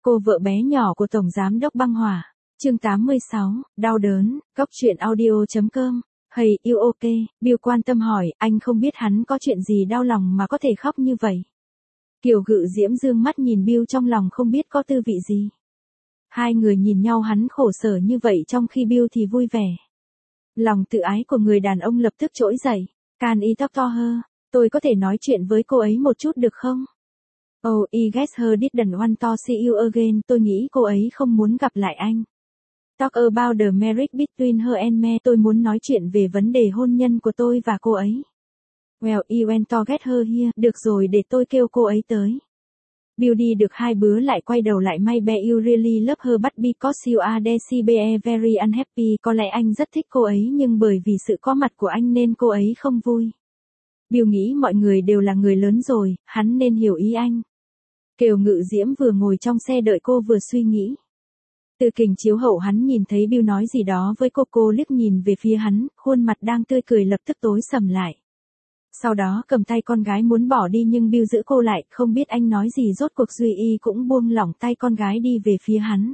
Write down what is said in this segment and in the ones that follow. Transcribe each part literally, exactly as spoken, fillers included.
Cô vợ bé nhỏ của Tổng Giám đốc băng hỏa. Chương tám mươi sáu, đau đớn, góc truyện audio chấm com. Hey, you ok, Bill quan tâm hỏi, anh không biết hắn có chuyện gì đau lòng mà có thể khóc như vậy. Kiều Ngự Diễm dương mắt nhìn Bill trong lòng không biết có tư vị gì. Hai người nhìn nhau, hắn khổ sở như vậy trong khi Bill thì vui vẻ. Lòng tự ái của người đàn ông lập tức trỗi dậy. Can I talk to her? Tôi có thể nói chuyện với cô ấy một chút được không? Oh, I guess her didn't want to see you again. Tôi nghĩ cô ấy không muốn gặp lại anh. Talk about the marriage between her and me. Tôi muốn nói chuyện về vấn đề hôn nhân của tôi và cô ấy. Well, you went to get her here. Được rồi, để tôi kêu cô ấy tới. Bill đi được hai bữa lại quay đầu lại, maybe you really love her but because you are there she be very unhappy. Có lẽ anh rất thích cô ấy nhưng bởi vì sự có mặt của anh nên cô ấy không vui. Bill nghĩ mọi người đều là người lớn rồi, hắn nên hiểu ý anh. Kiều Ngự Diễm vừa ngồi trong xe đợi cô vừa suy nghĩ. Từ kính chiếu hậu hắn nhìn thấy Bill nói gì đó với cô, cô liếc nhìn về phía hắn, khuôn mặt đang tươi cười lập tức tối sầm lại. Sau đó cầm tay con gái muốn bỏ đi nhưng Bill giữ cô lại, không biết anh nói gì, rốt cuộc Duy Y cũng buông lỏng tay con gái đi về phía hắn.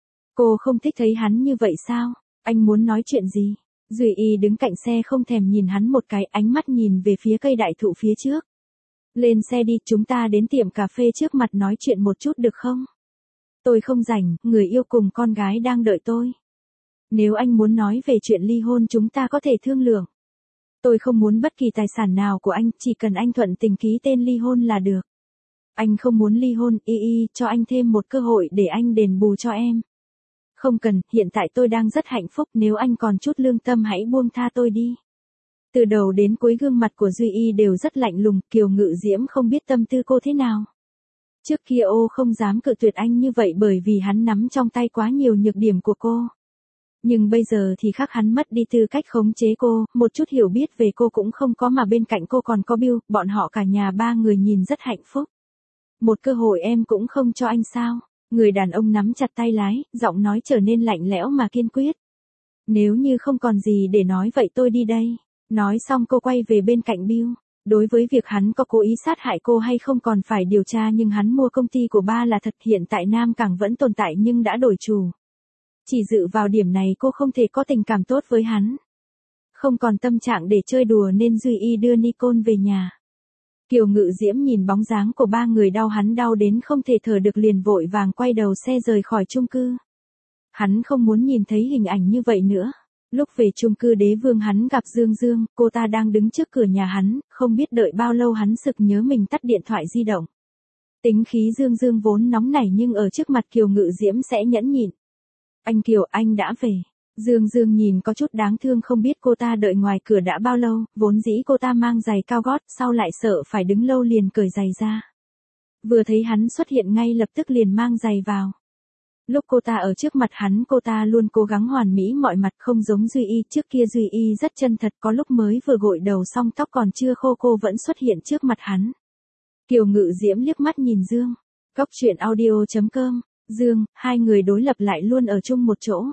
Cô không thích thấy hắn như vậy sao? Anh muốn nói chuyện gì? Duy Y đứng cạnh xe không thèm nhìn hắn một cái, ánh mắt nhìn về phía cây đại thụ phía trước. Lên xe đi, chúng ta đến tiệm cà phê trước mặt nói chuyện một chút được không? Tôi không rảnh, người yêu cùng con gái đang đợi tôi. Nếu anh muốn nói về chuyện ly hôn chúng ta có thể thương lượng. Tôi không muốn bất kỳ tài sản nào của anh, chỉ cần anh thuận tình ký tên ly hôn là được. Anh không muốn ly hôn, y y, cho anh thêm một cơ hội để anh đền bù cho em. Không cần, hiện tại tôi đang rất hạnh phúc, nếu anh còn chút lương tâm hãy buông tha tôi đi. Từ đầu đến cuối gương mặt của Duy Y đều rất lạnh lùng, Kiều Ngự Diễm không biết tâm tư cô thế nào. Trước kia ô không dám cự tuyệt anh như vậy bởi vì hắn nắm trong tay quá nhiều nhược điểm của cô. Nhưng bây giờ thì khác, hắn mất đi tư cách khống chế cô, một chút hiểu biết về cô cũng không có mà bên cạnh cô còn có Bill, bọn họ cả nhà ba người nhìn rất hạnh phúc. Một cơ hội em cũng không cho anh sao? Người đàn ông nắm chặt tay lái, giọng nói trở nên lạnh lẽo mà kiên quyết. Nếu như không còn gì để nói vậy tôi đi đây. Nói xong cô quay về bên cạnh Bill. Đối với việc hắn có cố ý sát hại cô hay không còn phải điều tra, nhưng hắn mua công ty của ba là thật, hiện tại Nam Cảng vẫn tồn tại nhưng đã đổi chủ. Chỉ dựa vào điểm này cô không thể có tình cảm tốt với hắn. Không còn tâm trạng để chơi đùa nên Duy Y đưa Nicole về nhà. Kiều Ngự Diễm nhìn bóng dáng của ba người đau hắn đau đến không thể thở được, liền vội vàng quay đầu xe rời khỏi chung cư. Hắn không muốn nhìn thấy hình ảnh như vậy nữa. Lúc về chung cư Đế Vương hắn gặp Dương Dương, cô ta đang đứng trước cửa nhà hắn, không biết đợi bao lâu hắn sực nhớ mình tắt điện thoại di động. Tính khí Dương Dương vốn nóng nảy nhưng ở trước mặt Kiều Ngự Diễm sẽ nhẫn nhịn. Anh Kiều, anh đã về. Dương Dương nhìn có chút đáng thương, không biết cô ta đợi ngoài cửa đã bao lâu, vốn dĩ cô ta mang giày cao gót, sau lại sợ phải đứng lâu liền cởi giày ra. Vừa thấy hắn xuất hiện ngay lập tức liền mang giày vào. Lúc cô ta ở trước mặt hắn cô ta luôn cố gắng hoàn mỹ mọi mặt, không giống Duy Y, trước kia Duy Y rất chân thật, có lúc mới vừa gội đầu xong tóc còn chưa khô cô vẫn xuất hiện trước mặt hắn. Kiều Ngự Diễm liếc mắt nhìn Dương. Góc truyện audio chấm com. Dương, hai người đối lập lại luôn ở chung một chỗ.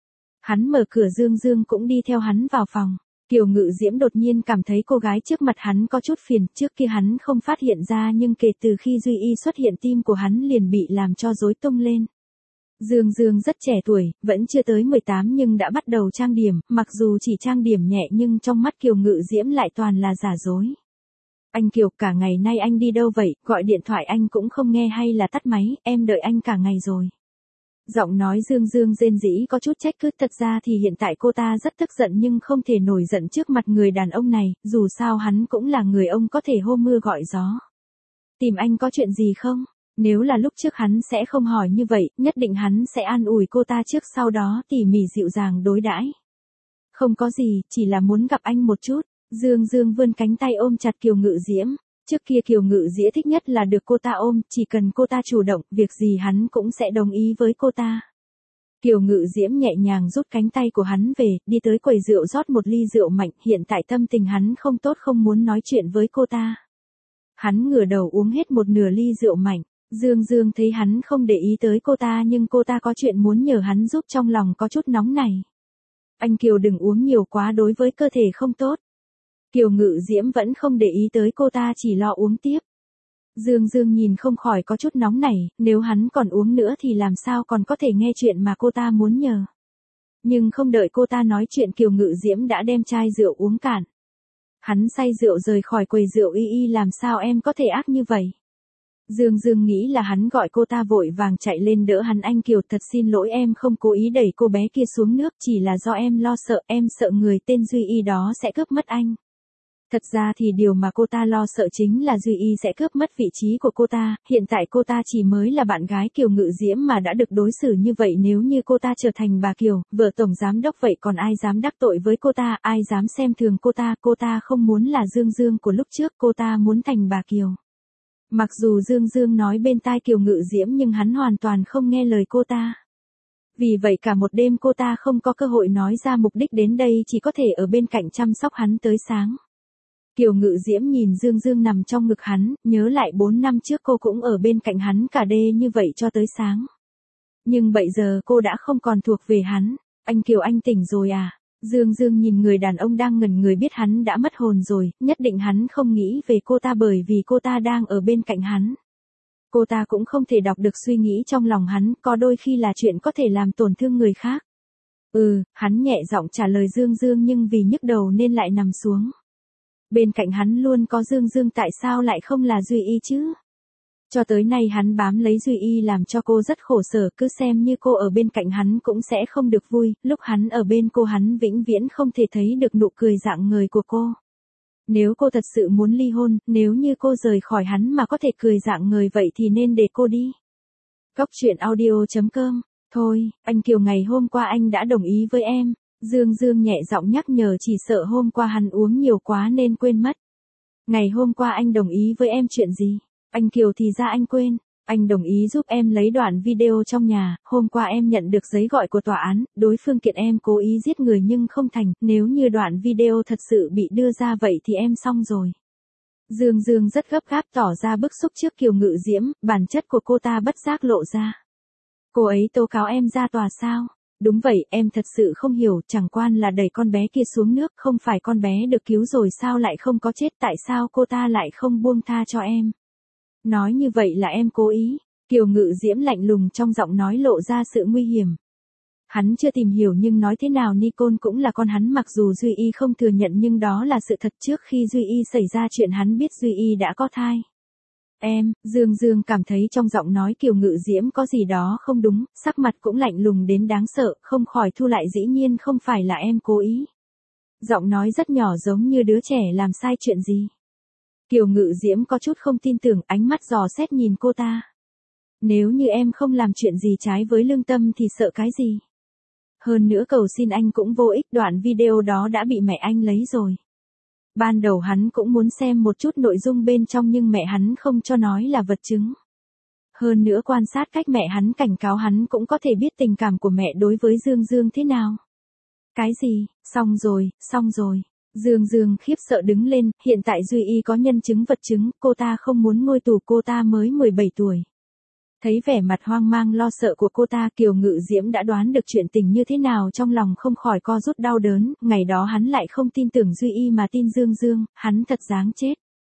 Hắn mở cửa, Dương Dương cũng đi theo hắn vào phòng. Kiều Ngự Diễm đột nhiên cảm thấy cô gái trước mặt hắn có chút phiền, trước kia hắn không phát hiện ra nhưng kể từ khi Duy Y xuất hiện tim của hắn liền bị làm cho rối tung lên. Dương Dương rất trẻ tuổi, vẫn chưa tới mười tám nhưng đã bắt đầu trang điểm, mặc dù chỉ trang điểm nhẹ nhưng trong mắt Kiều Ngự Diễm lại toàn là giả dối. Anh Kiều, cả ngày nay anh đi đâu vậy, gọi điện thoại anh cũng không nghe hay là tắt máy, em đợi anh cả ngày rồi. Giọng nói Dương Dương rên rỉ có chút trách cứ, thật ra thì hiện tại cô ta rất tức giận nhưng không thể nổi giận trước mặt người đàn ông này, dù sao hắn cũng là người ông có thể hô mưa gọi gió. Tìm anh có chuyện gì không? Nếu là lúc trước hắn sẽ không hỏi như vậy, nhất định hắn sẽ an ủi cô ta trước sau đó tỉ mỉ dịu dàng đối đãi. Không có gì, chỉ là muốn gặp anh một chút. Dương Dương vươn cánh tay ôm chặt Kiều Ngự Diễm. Trước kia Kiều Ngự Diễm thích nhất là được cô ta ôm, chỉ cần cô ta chủ động, việc gì hắn cũng sẽ đồng ý với cô ta. Kiều Ngự Diễm nhẹ nhàng rút cánh tay của hắn về, đi tới quầy rượu rót một ly rượu mạnh, hiện tại tâm tình hắn không tốt không muốn nói chuyện với cô ta. Hắn ngửa đầu uống hết một nửa ly rượu mạnh. Dương Dương thấy hắn không để ý tới cô ta nhưng cô ta có chuyện muốn nhờ hắn giúp, trong lòng có chút nóng này. Anh Kiều đừng uống nhiều quá, đối với cơ thể không tốt. Kiều Ngự Diễm vẫn không để ý tới cô ta, chỉ lo uống tiếp. Dương Dương nhìn không khỏi có chút nóng nảy, nếu hắn còn uống nữa thì làm sao còn có thể nghe chuyện mà cô ta muốn nhờ. Nhưng không đợi cô ta nói chuyện Kiều Ngự Diễm đã đem chai rượu uống cạn. Hắn say rượu rời khỏi quầy rượu y y làm sao em có thể ác như vậy. Dương Dương nghĩ là hắn gọi cô ta vội vàng chạy lên đỡ hắn. Anh Kiều thật xin lỗi, em không cố ý đẩy cô bé kia xuống nước, chỉ là do em lo sợ, em sợ người tên Duy Y đó sẽ cướp mất anh. Thật ra thì điều mà cô ta lo sợ chính là Duy Y sẽ cướp mất vị trí của cô ta, hiện tại cô ta chỉ mới là bạn gái Kiều Ngự Diễm mà đã được đối xử như vậy, nếu như cô ta trở thành bà Kiều, vợ tổng giám đốc vậy còn ai dám đắc tội với cô ta, ai dám xem thường cô ta, cô ta không muốn là Dương Dương của lúc trước, cô ta muốn thành bà Kiều. Mặc dù Dương Dương nói bên tai Kiều Ngự Diễm nhưng hắn hoàn toàn không nghe lời cô ta. Vì vậy cả một đêm cô ta không có cơ hội nói ra mục đích đến đây, chỉ có thể ở bên cạnh chăm sóc hắn tới sáng. Kiều Ngự Diễm nhìn Dương Dương nằm trong ngực hắn, nhớ lại bốn năm trước cô cũng ở bên cạnh hắn cả đêm như vậy cho tới sáng. Nhưng bây giờ cô đã không còn thuộc về hắn. Anh Kiều, anh tỉnh rồi à? Dương Dương nhìn người đàn ông đang ngẩn người, biết hắn đã mất hồn rồi, nhất định hắn không nghĩ về cô ta bởi vì cô ta đang ở bên cạnh hắn. Cô ta cũng không thể đọc được suy nghĩ trong lòng hắn, có đôi khi là chuyện có thể làm tổn thương người khác. Ừ, hắn nhẹ giọng trả lời Dương Dương nhưng vì nhức đầu nên lại nằm xuống. Bên cạnh hắn luôn có Dương Dương, tại sao lại không là Duy Y chứ? Cho tới nay hắn bám lấy Duy Y làm cho cô rất khổ sở, cứ xem như cô ở bên cạnh hắn cũng sẽ không được vui, lúc hắn ở bên cô hắn vĩnh viễn không thể thấy được nụ cười rạng ngời của cô. Nếu cô thật sự muốn ly hôn, nếu như cô rời khỏi hắn mà có thể cười rạng ngời vậy thì nên để cô đi. Cốc truyện audio chấm com. Thôi, anh Kiều, ngày hôm qua anh đã đồng ý với em. Dương Dương nhẹ giọng nhắc nhở, chỉ sợ hôm qua hắn uống nhiều quá nên quên mất. Ngày hôm qua anh đồng ý với em chuyện gì? Anh Kiều, thì ra anh quên. Anh đồng ý giúp em lấy đoạn video trong nhà, hôm qua em nhận được giấy gọi của tòa án, đối phương kiện em cố ý giết người nhưng không thành, nếu như đoạn video thật sự bị đưa ra vậy thì em xong rồi. Dương Dương rất gấp gáp tỏ ra bức xúc trước Kiều Ngự Diễm, bản chất của cô ta bất giác lộ ra. Cô ấy tố cáo em ra tòa sao? Đúng vậy, em thật sự không hiểu, chẳng quan là đẩy con bé kia xuống nước, không phải con bé được cứu rồi sao lại không có chết, tại sao cô ta lại không buông tha cho em? Nói như vậy là em cố ý. Kiều Ngự Diễm lạnh lùng trong giọng nói lộ ra sự nguy hiểm. Hắn chưa tìm hiểu nhưng nói thế nào Nicole cũng là con hắn, mặc dù Duy Y không thừa nhận nhưng đó là sự thật, trước khi Duy Y xảy ra chuyện hắn biết Duy Y đã có thai. Em, Dương Dương cảm thấy trong giọng nói Kiều Ngự Diễm có gì đó không đúng, sắc mặt cũng lạnh lùng đến đáng sợ, không khỏi thu lại, dĩ nhiên không phải là em cố ý. Giọng nói rất nhỏ giống như đứa trẻ làm sai chuyện gì. Kiều Ngự Diễm có chút không tin tưởng, ánh mắt dò xét nhìn cô ta. Nếu như em không làm chuyện gì trái với lương tâm thì sợ cái gì? Hơn nữa cầu xin anh cũng vô ích, đoạn video đó đã bị mẹ anh lấy rồi. Ban đầu hắn cũng muốn xem một chút nội dung bên trong nhưng mẹ hắn không cho nói là vật chứng. Hơn nữa quan sát cách mẹ hắn cảnh cáo hắn cũng có thể biết tình cảm của mẹ đối với Dương Dương thế nào. Cái gì? Xong rồi, xong rồi. Dương Dương khiếp sợ đứng lên, hiện tại Duy Y có nhân chứng vật chứng, cô ta không muốn ngồi tù, cô ta mới mười bảy tuổi. Thấy vẻ mặt hoang mang lo sợ của cô ta, Kiều Ngự Diễm đã đoán được chuyện tình như thế nào, trong lòng không khỏi co rút đau đớn, ngày đó hắn lại không tin tưởng Duy Y mà tin Dương Dương, hắn thật đáng chết.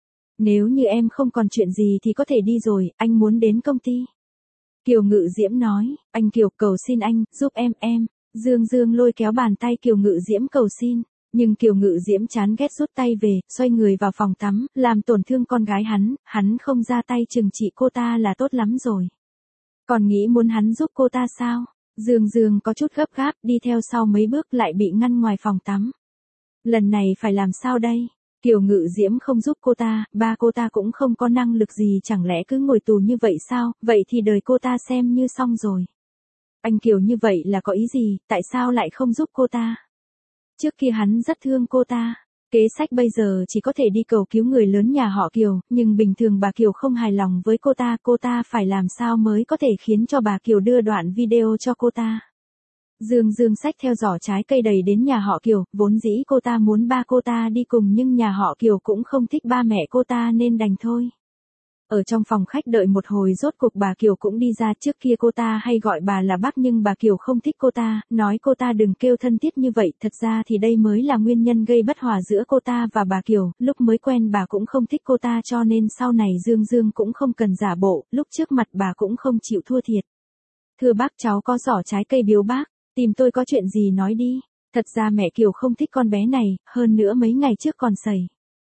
Nếu như em không còn chuyện gì thì có thể đi rồi, anh muốn đến công ty. Kiều Ngự Diễm nói, anh Kiều, cầu xin anh, giúp em, em. Dương Dương lôi kéo bàn tay Kiều Ngự Diễm cầu xin. Nhưng Kiều Ngự Diễm chán ghét rút tay về, xoay người vào phòng tắm, làm tổn thương con gái hắn, hắn không ra tay trừng trị cô ta là tốt lắm rồi. Còn nghĩ muốn hắn giúp cô ta sao? Dương Dương có chút gấp gáp, đi theo sau mấy bước lại bị ngăn ngoài phòng tắm. Lần này phải làm sao đây? Kiều Ngự Diễm không giúp cô ta, ba cô ta cũng không có năng lực gì, chẳng lẽ cứ ngồi tù như vậy sao? Vậy thì đời cô ta xem như xong rồi. Anh Kiều, như vậy là có ý gì, tại sao lại không giúp cô ta? Trước kia hắn rất thương cô ta. Kế sách bây giờ chỉ có thể đi cầu cứu người lớn nhà họ Kiều, nhưng bình thường bà Kiều không hài lòng với cô ta, cô ta phải làm sao mới có thể khiến cho bà Kiều đưa đoạn video cho cô ta. Dương Dương xách theo giỏ trái cây đầy đến nhà họ Kiều, vốn dĩ cô ta muốn ba cô ta đi cùng nhưng nhà họ Kiều cũng không thích ba mẹ cô ta nên đành thôi. Ở trong phòng khách đợi một hồi rốt cuộc bà Kiều cũng đi ra, trước kia cô ta hay gọi bà là bác nhưng bà Kiều không thích cô ta, nói cô ta đừng kêu thân thiết như vậy, thật ra thì đây mới là nguyên nhân gây bất hòa giữa cô ta và bà Kiều, lúc mới quen bà cũng không thích cô ta cho nên sau này Dương Dương cũng không cần giả bộ, lúc trước mặt bà cũng không chịu thua thiệt. Thưa bác, cháu có giỏ trái cây biếu bác, tìm tôi có chuyện gì nói đi, thật ra mẹ Kiều không thích con bé này, hơn nữa mấy ngày trước còn sẩy.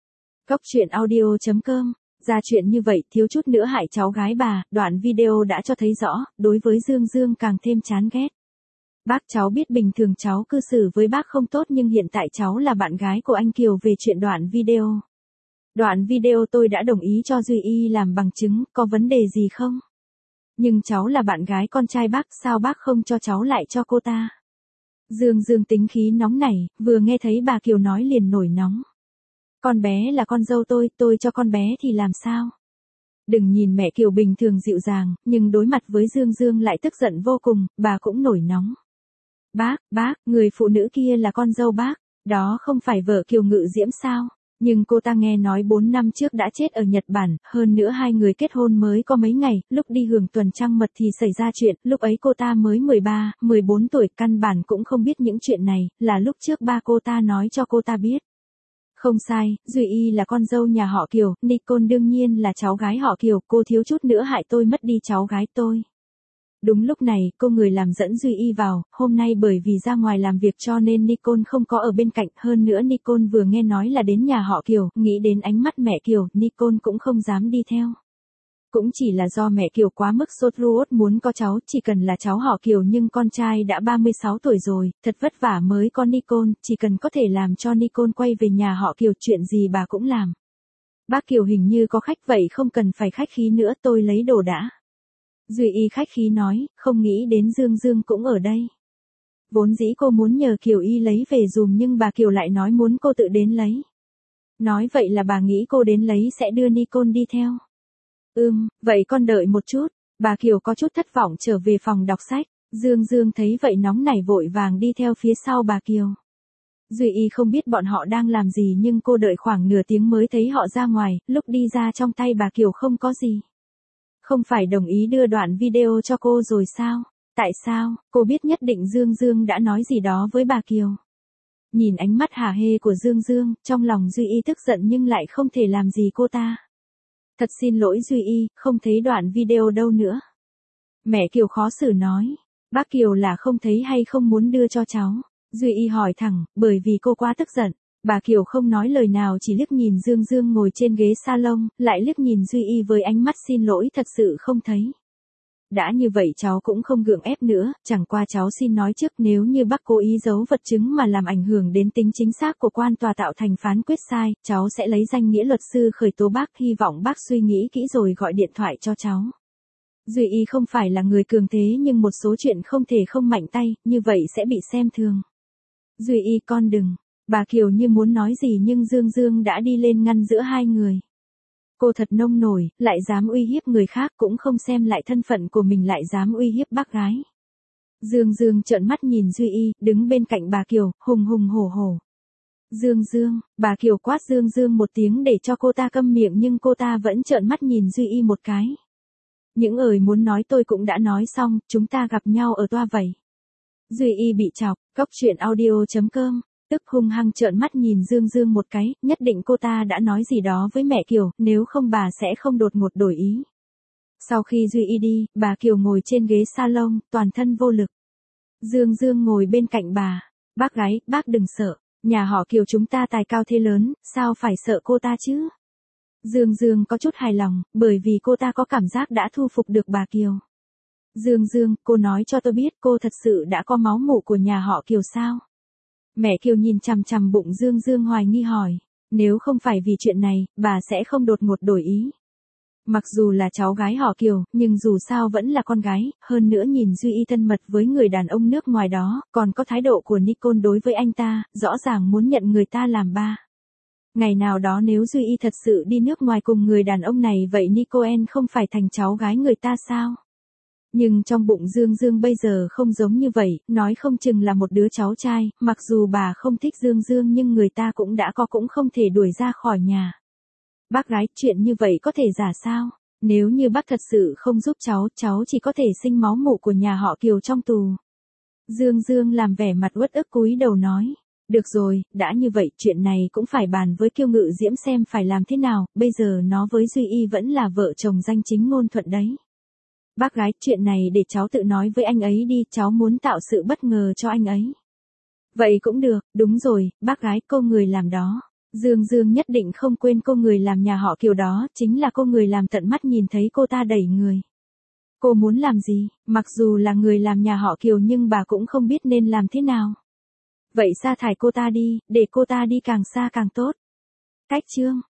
Cốc truyện audio chấm com. Ra chuyện như vậy thiếu chút nữa hại cháu gái bà, đoạn video đã cho thấy rõ, đối với Dương Dương càng thêm chán ghét. Bác, cháu biết bình thường cháu cư xử với bác không tốt nhưng hiện tại cháu là bạn gái của anh Kiều về chuyện đoạn video. Đoạn video tôi đã đồng ý cho Duy Y làm bằng chứng, có vấn đề gì không? Nhưng cháu là bạn gái con trai bác, sao bác không cho cháu lại cho cô ta? Dương Dương tính khí nóng nảy, vừa nghe thấy bà Kiều nói liền nổi nóng. Con bé là con dâu tôi, tôi cho con bé thì làm sao? Đừng nhìn mẹ Kiều bình thường dịu dàng, nhưng đối mặt với Dương Dương lại tức giận vô cùng, bà cũng nổi nóng. Bác, bác, người phụ nữ kia là con dâu bác, đó không phải vợ Kiều Ngự Diễm sao? Nhưng cô ta nghe nói bốn năm trước đã chết ở Nhật Bản, hơn nữa hai người kết hôn mới có mấy ngày, lúc đi hưởng tuần trăng mật thì xảy ra chuyện, lúc ấy cô ta mới mười ba, mười bốn tuổi, căn bản cũng không biết những chuyện này, là lúc trước ba cô ta nói cho cô ta biết. Không sai, Duy Y là con dâu nhà họ Kiều, Nicole đương nhiên là cháu gái họ Kiều, cô thiếu chút nữa hại tôi mất đi cháu gái tôi. Đúng lúc này, cô người làm dẫn Duy Y vào, hôm nay bởi vì ra ngoài làm việc cho nên Nicole không có ở bên cạnh, hơn nữa Nicole vừa nghe nói là đến nhà họ Kiều, nghĩ đến ánh mắt mẹ Kiều, Nicole cũng không dám đi theo. Cũng chỉ là do mẹ Kiều quá mức sốt ruột muốn có cháu, chỉ cần là cháu họ Kiều nhưng con trai đã ba mươi sáu tuổi rồi, thật vất vả mới có Nicole, chỉ cần có thể làm cho Nicole quay về nhà họ Kiều chuyện gì bà cũng làm. Bác Kiều hình như có khách vậy không cần phải khách khí nữa, tôi lấy đồ đã. Duy Y khách khí nói, không nghĩ đến Dương Dương cũng ở đây. Vốn dĩ cô muốn nhờ Kiều Y lấy về dùm nhưng bà Kiều lại nói muốn cô tự đến lấy. Nói vậy là bà nghĩ cô đến lấy sẽ đưa Nicole đi theo. Ừm, vậy con đợi một chút, bà Kiều có chút thất vọng trở về phòng đọc sách, Dương Dương thấy vậy nóng nảy vội vàng đi theo phía sau bà Kiều. Duy Y không biết bọn họ đang làm gì nhưng cô đợi khoảng nửa tiếng mới thấy họ ra ngoài, lúc đi ra trong tay bà Kiều không có gì. Không phải đồng ý đưa đoạn video cho cô rồi sao? Tại sao? Cô biết nhất định Dương Dương đã nói gì đó với bà Kiều. Nhìn ánh mắt hả hê của Dương Dương, trong lòng Duy Y tức giận nhưng lại không thể làm gì cô ta. Thật xin lỗi Duy Y, không thấy đoạn video đâu nữa. Mẹ Kiều khó xử nói. Bác Kiều là không thấy hay không muốn đưa cho cháu? Duy Y hỏi thẳng, bởi vì cô quá tức giận. Bà Kiều không nói lời nào chỉ liếc nhìn Dương Dương ngồi trên ghế salon, lại liếc nhìn Duy Y với ánh mắt xin lỗi thật sự không thấy. Đã như vậy cháu cũng không gượng ép nữa, chẳng qua cháu xin nói trước nếu như bác cố ý giấu vật chứng mà làm ảnh hưởng đến tính chính xác của quan tòa tạo thành phán quyết sai, cháu sẽ lấy danh nghĩa luật sư khởi tố bác, hy vọng bác suy nghĩ kỹ rồi gọi điện thoại cho cháu. Duy Y không phải là người cường thế nhưng một số chuyện không thể không mạnh tay, như vậy sẽ bị xem thường. Duy Y con đừng. Bà Kiều như muốn nói gì nhưng Dương Dương đã đi lên ngăn giữa hai người. Cô thật nông nổi, lại dám uy hiếp người khác cũng không xem lại thân phận của mình lại dám uy hiếp bác gái. Dương Dương trợn mắt nhìn Duy Y, đứng bên cạnh bà Kiều, hùng hùng hổ hổ. Dương Dương, bà Kiều quát Dương Dương một tiếng để cho cô ta câm miệng nhưng cô ta vẫn trợn mắt nhìn Duy Y một cái. Những lời muốn nói tôi cũng đã nói xong, chúng ta gặp nhau ở toa vậy. Duy Y bị chọc, cốc truyện audio chấm com. Tức hung hăng trợn mắt nhìn Dương Dương một cái, nhất định cô ta đã nói gì đó với mẹ Kiều, nếu không bà sẽ không đột ngột đổi ý. Sau khi Duy Y đi, bà Kiều ngồi trên ghế salon, toàn thân vô lực. Dương Dương ngồi bên cạnh bà. Bác gái, bác đừng sợ, nhà họ Kiều chúng ta tài cao thế lớn, sao phải sợ cô ta chứ? Dương Dương có chút hài lòng, bởi vì cô ta có cảm giác đã thu phục được bà Kiều. Dương Dương, cô nói cho tôi biết cô thật sự đã có máu mủ của nhà họ Kiều sao? Mẹ Kiều nhìn chằm chằm bụng Dương Dương hoài nghi hỏi, nếu không phải vì chuyện này, bà sẽ không đột ngột đổi ý. Mặc dù là cháu gái họ Kiều, nhưng dù sao vẫn là con gái, hơn nữa nhìn Duy Y thân mật với người đàn ông nước ngoài đó, còn có thái độ của Nicole đối với anh ta, rõ ràng muốn nhận người ta làm ba. Ngày nào đó nếu Duy Y thật sự đi nước ngoài cùng người đàn ông này vậy Nicole không phải thành cháu gái người ta sao? Nhưng trong bụng Dương Dương bây giờ không giống như vậy, nói không chừng là một đứa cháu trai, mặc dù bà không thích Dương Dương nhưng người ta cũng đã có cũng không thể đuổi ra khỏi nhà. Bác gái, chuyện như vậy có thể giả sao? Nếu như bác thật sự không giúp cháu, cháu chỉ có thể sinh máu mủ của nhà họ Kiều trong tù. Dương Dương làm vẻ mặt uất ức cúi đầu nói. Được rồi, đã như vậy chuyện này cũng phải bàn với Kiêu Ngự Diễm xem phải làm thế nào, bây giờ nó với Duy Y vẫn là vợ chồng danh chính ngôn thuận đấy. Bác gái, chuyện này để cháu tự nói với anh ấy đi, cháu muốn tạo sự bất ngờ cho anh ấy. Vậy cũng được, đúng rồi, bác gái, cô người làm đó. Dương Dương nhất định không quên cô người làm nhà họ Kiều đó, chính là cô người làm tận mắt nhìn thấy cô ta đẩy người. Cô muốn làm gì, mặc dù là người làm nhà họ Kiều nhưng bà cũng không biết nên làm thế nào. Vậy sa thải cô ta đi, để cô ta đi càng xa càng tốt. Cách chương